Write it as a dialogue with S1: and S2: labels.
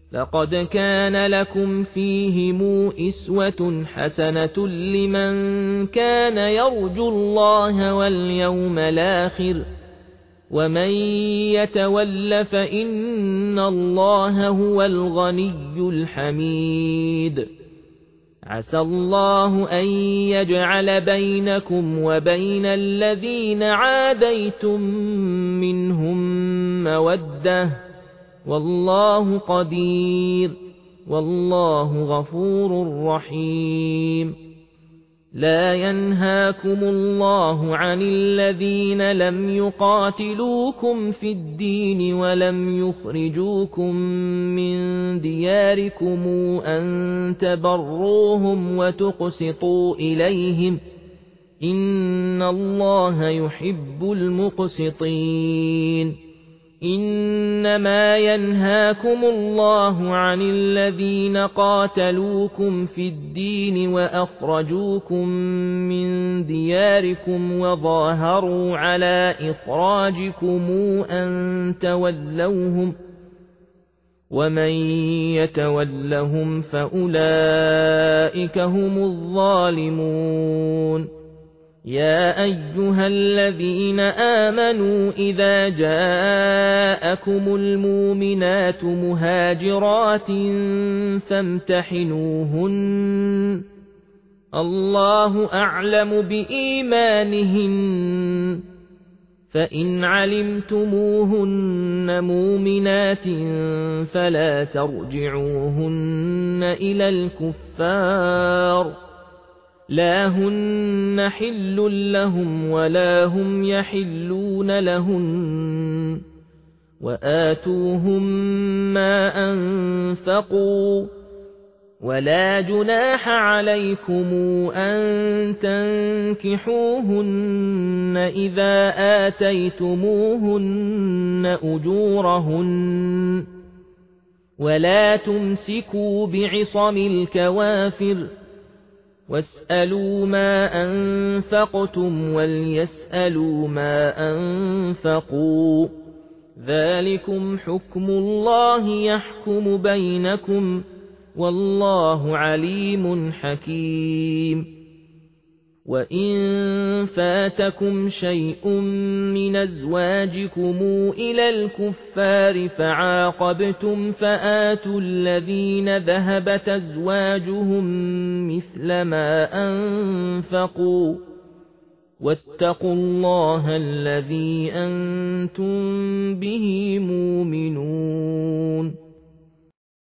S1: لقد كان لكم فيهم أسوة حسنة لمن كان يرجو الله واليوم الآخر ومن يتول فإن الله هو الغني الحميد عسى الله أن يجعل بينكم وبين الذين عاديتم منهم مودة والله قدير والله غفور رحيم لا ينهاكم الله عن الذين لم يقاتلوكم في الدين ولم يخرجوكم من دياركم أن تبروهم وتقسطوا إليهم إن الله يحب المقسطين إنما ينهاكم الله عن الذين قاتلوكم في الدين وأخرجوكم من دياركم وظاهروا على إخراجكم أن تولوهم ومن يتولهم فأولئك هم الظالمون يا أيها الذين آمنوا إذا جاءكم المؤمنات مهاجرات فامتحنوهن الله أعلم بإيمانهن فإن علمتموهن مؤمنات فلا ترجعوهن إلى الكفار لا هن حل لهم ولا هم يحلون لهن وآتوهم ما أنفقوا ولا جناح عليكم أن تنكحوهن إذا آتيتموهن أجورهن ولا تمسكوا بعصم الكوافر واسألوا ما أنفقتم وليسألوا ما أنفقوا ذلكم حكم الله يحكم بينكم والله عليم حكيم وإن فاتكم شيء من أزواجكم إلى الكفار فعاقبتم فآتوا الذين ذهبت أزواجهم مثل ما أنفقوا واتقوا الله الذي أنتم به مؤمنون